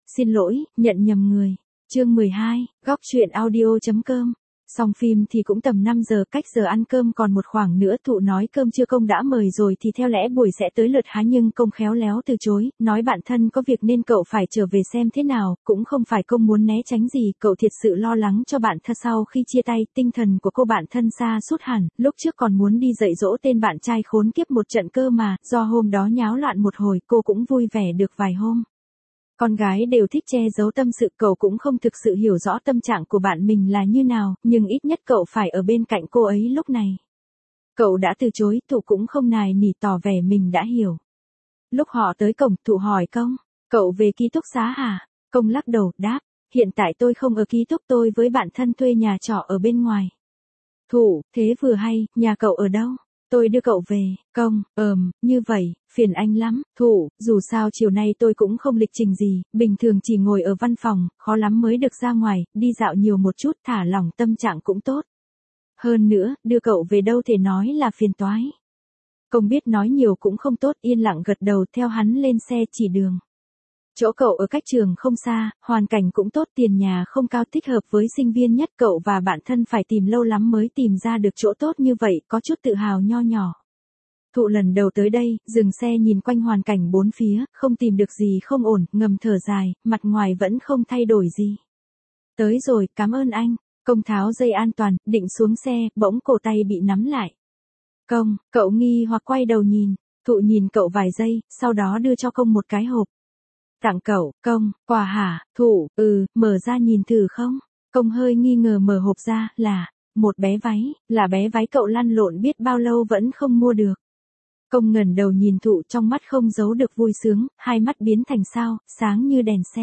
Xin lỗi, nhận nhầm người. Chương 12, góc truyện audio.com. Xong phim thì cũng tầm 5 giờ, cách giờ ăn cơm còn một khoảng nữa. Thụ nói cơm trưa công đã mời rồi thì theo lẽ buổi sẽ tới lượt Há, nhưng công khéo léo từ chối, nói bạn thân có việc nên cậu phải trở về xem thế nào. Cũng không phải công muốn né tránh gì, cậu thiệt sự lo lắng cho bạn thân. Sau khi chia tay, tinh thần của cô bạn thân sa sút hẳn, lúc trước còn muốn đi dạy dỗ tên bạn trai khốn kiếp một trận cơ mà, do hôm đó nháo loạn một hồi, cô cũng vui vẻ được vài hôm. Con gái đều thích che giấu tâm sự, cậu cũng không thực sự hiểu rõ tâm trạng của bạn mình là như nào, nhưng ít nhất cậu phải ở bên cạnh cô ấy lúc này. Cậu đã từ chối, Thụ cũng không nài nỉ tỏ vẻ mình đã hiểu. Lúc họ tới cổng, Thụ hỏi Công, cậu về ký túc xá hả? Công lắc đầu, đáp, hiện tại tôi không ở ký túc, tôi với bạn thân thuê nhà trọ ở bên ngoài. Thụ, thế vừa hay, nhà cậu ở đâu? Tôi đưa cậu về. Công, như vậy, phiền anh lắm. Thụ, dù sao chiều nay tôi cũng không lịch trình gì, bình thường chỉ ngồi ở văn phòng, khó lắm mới được ra ngoài, đi dạo nhiều một chút, thả lỏng tâm trạng cũng tốt. Hơn nữa, đưa cậu về đâu thể nói là phiền toái. Công biết nói nhiều cũng không tốt, yên lặng gật đầu theo hắn lên xe chỉ đường. Chỗ cậu ở cách trường không xa, hoàn cảnh cũng tốt, tiền nhà không cao, thích hợp với sinh viên nhất. Cậu và bạn thân phải tìm lâu lắm mới tìm ra được chỗ tốt như vậy, có chút tự hào nho nhỏ. Thụ lần đầu tới đây, dừng xe nhìn quanh hoàn cảnh bốn phía, không tìm được gì không ổn, ngầm thở dài, mặt ngoài vẫn không thay đổi gì. Tới rồi, cảm ơn anh. Công tháo dây an toàn, định xuống xe, bỗng cổ tay bị nắm lại. Công, cậu nghi hoặc quay đầu nhìn. Thụ nhìn cậu vài giây, sau đó đưa cho Công một cái hộp. Tặng cậu. Công, quà hả? Thụ, mở ra nhìn thử không? Công hơi nghi ngờ mở hộp ra, là một bé váy, là bé váy cậu lăn lộn biết bao lâu vẫn không mua được. Công ngẩng đầu nhìn Thụ, trong mắt không giấu được vui sướng, hai mắt biến thành sao, sáng như đèn xe.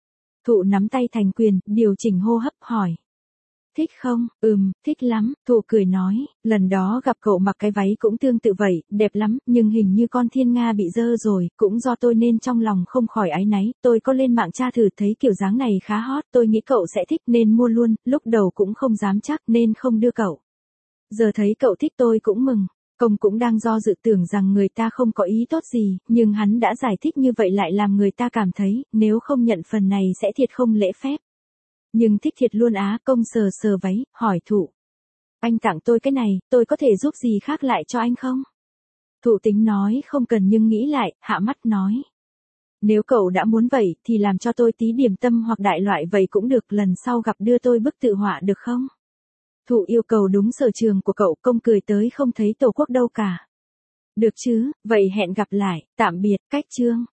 Thụ nắm tay thành quyền, điều chỉnh hô hấp hỏi. Thích không? Thích lắm. Thụ cười nói, lần đó gặp cậu mặc cái váy cũng tương tự vậy, đẹp lắm, nhưng hình như con thiên nga bị dơ rồi, cũng do tôi nên trong lòng không khỏi áy náy. Tôi có lên mạng tra thử thấy kiểu dáng này khá hot, tôi nghĩ cậu sẽ thích nên mua luôn, lúc đầu cũng không dám chắc nên không đưa cậu. Giờ thấy cậu thích tôi cũng mừng. Công cũng đang do dự, tưởng rằng người ta không có ý tốt gì, nhưng hắn đã giải thích như vậy lại làm người ta cảm thấy, nếu không nhận phần này sẽ thiệt không lễ phép. Nhưng thích thiệt luôn á. Công sờ sờ váy, hỏi Thụ. Anh tặng tôi cái này, tôi có thể giúp gì khác lại cho anh không? Thụ tính nói không cần nhưng nghĩ lại, hạ mắt nói. Nếu cậu đã muốn vậy thì làm cho tôi tí điểm tâm hoặc đại loại vậy cũng được, lần sau gặp đưa tôi bức tự họa được không? Thụ yêu cầu đúng sở trường của cậu. Công cười tới không thấy Tổ quốc đâu cả. Được chứ, vậy hẹn gặp lại, tạm biệt, cách chương.